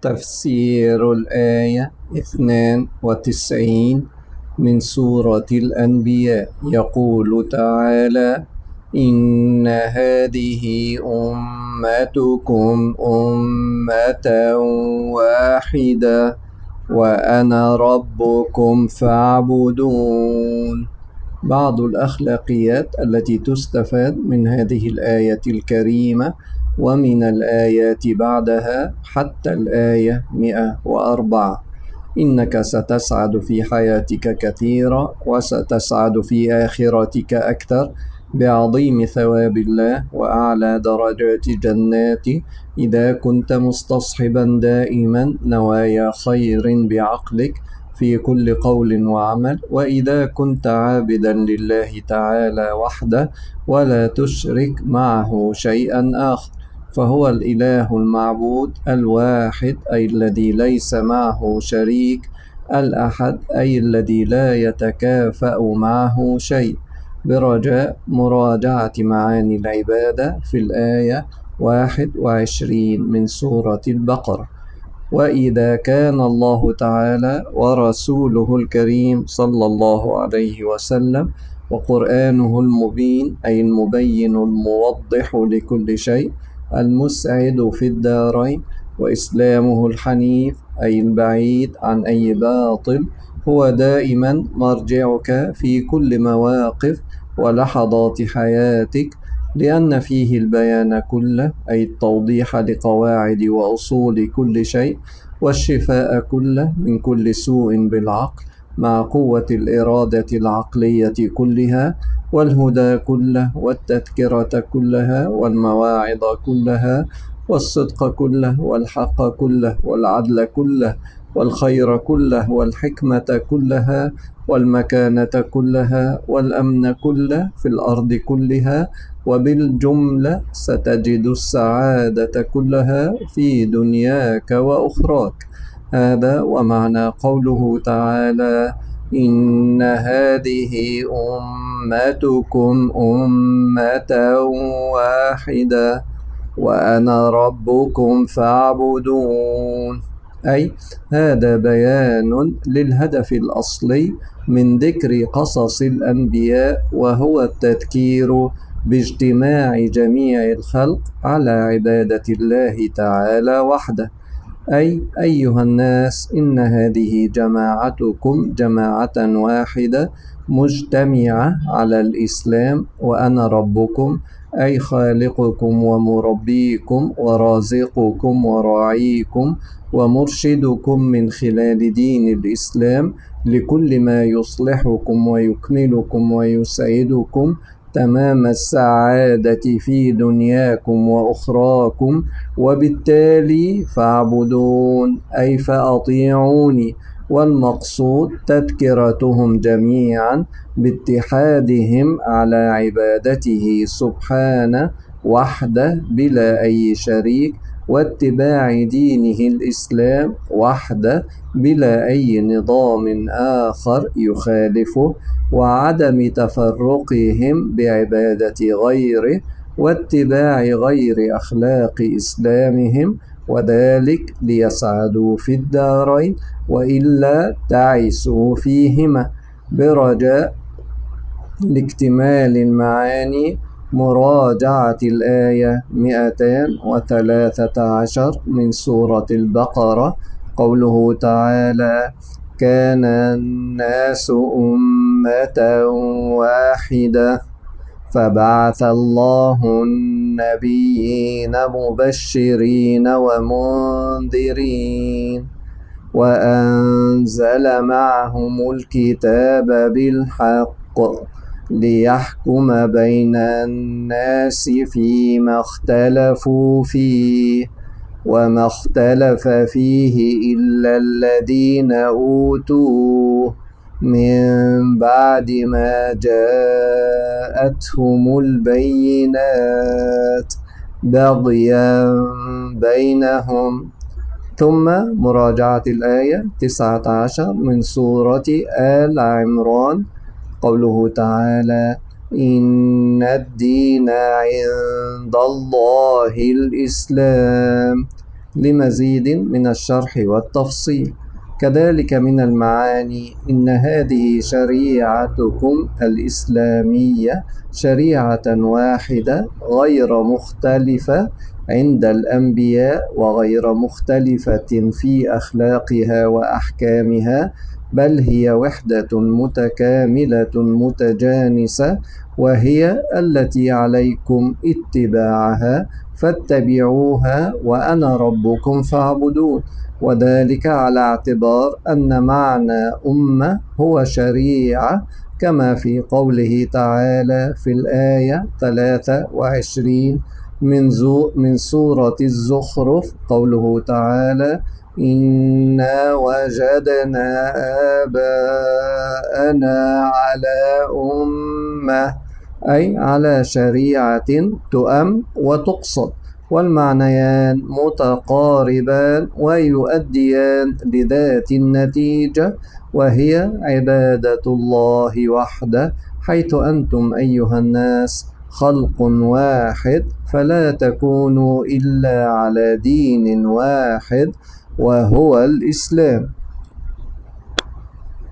تفسير الآية 92 من سورة الأنبياء. يقول تعالى: إن هذه أمتكم أمة واحدة وأنا ربكم فاعبدون. بعض الأخلاقيات التي تستفاد من هذه الآية الكريمة ومن الآيات بعدها حتى الآية 104: إنك ستسعد في حياتك كثيرا وستسعد في آخرتك أكثر بعظيم ثواب الله وأعلى درجات جناته إذا كنت مستصحبا دائما نوايا خير بعقلك في كل قول وعمل، وإذا كنت عابدا لله تعالى وحده ولا تشرك معه شيئا آخر، فهو الإله المعبود الواحد أي الذي ليس معه شريك، الأحد أي الذي لا يتكافأ معه شيء. برجاء مراجعة معاني العبادة في الآية 21 من سورة البقرة. وإذا كان الله تعالى ورسوله الكريم صلى الله عليه وسلم وقرآنه المبين أي المبين الموضح لكل شيء المسعد في الدارين، وإسلامه الحنيف أي البعيد عن أي باطل، هو دائما مرجعك في كل مواقف ولحظات حياتك، لأن فيه البيان كله أي التوضيح لقواعد وأصول كل شيء، والشفاء كله من كل سوء بالعقل مع قوة الإرادة العقلية كلها، والهدى كله والتذكرة كلها والمواعظ كلها والصدق كله والحق كله والعدل كله والخير كله والحكمة كلها والمكانة كلها والأمن كله في الأرض كلها، وبالجملة ستجد السعادة كلها في دنياك وأخراك. هذا ومعنى قوله تعالى: إن هذه أمتكم أمة واحدة وأنا ربكم فاعبدون، أي هذا بيان للهدف الأصلي من ذكر قصص الأنبياء، وهو التذكير باجتماع جميع الخلق على عبادة الله تعالى وحده. أي أيها الناس، إن هذه جماعتكم جماعة واحدة مجتمعة على الإسلام، وأنا ربكم أي خالقكم ومربيكم ورازقكم وراعيكم ومرشدكم من خلال دين الإسلام لكل ما يصلحكم ويكملكم ويسعدكم تمام السعادة في دنياكم وأخراكم، وبالتالي فاعبدون أي فأطيعوني. والمقصود تذكرتهم جميعا باتحادهم على عبادته سبحانه وحده بلا أي شريك، واتباع دينه الإسلام وحده بلا أي نظام آخر يخالفه، وعدم تفرقهم بعبادة غيره واتباع غير أخلاق إسلامهم، وذلك ليسعدوا في الدارين وإلا تعسوا فيهما. برجاء لاكتمال المعاني مراجعة الآية 213 من سورة البقرة. قوله تعالى: كان الناس أمة واحدة فبعث الله النبيين مبشرين ومنذرين وأنزل معهم الكتاب بالحق ليحكم بين الناس فيما اختلفوا فيه، وما اختلف فيه إلا الذين أوتوه من بعد ما جاءتهم البينات بغيا بينهم. ثم مراجعة الآية 19 من سورة آل عمران. قوله تعالى: إن الدين عند الله الإسلام، لمزيد من الشرح والتفصيل. كذلك من المعاني إن هذه شريعتكم الإسلامية شريعة واحدة غير مختلفة عند الأنبياء، وغير مختلفة في أخلاقها وأحكامها، بل هي وحدة متكاملة متجانسة، وهي التي عليكم اتباعها، فاتبعوها وأنا ربكم فاعبدون. وذلك على اعتبار أن معنى أمة هو شريعة، كما في قوله تعالى في الآية 23 من سورة الزخرف، قوله تعالى: إنا وجدنا آباءنا على أمة، أي على شريعة تؤم وتقصد، والمعنيان متقاربان ويؤديان لذات النتيجة، وهي عبادة الله وحده، حيث أنتم أيها الناس خلق واحد، فلا تكونوا إلا على دين واحد وهو الإسلام.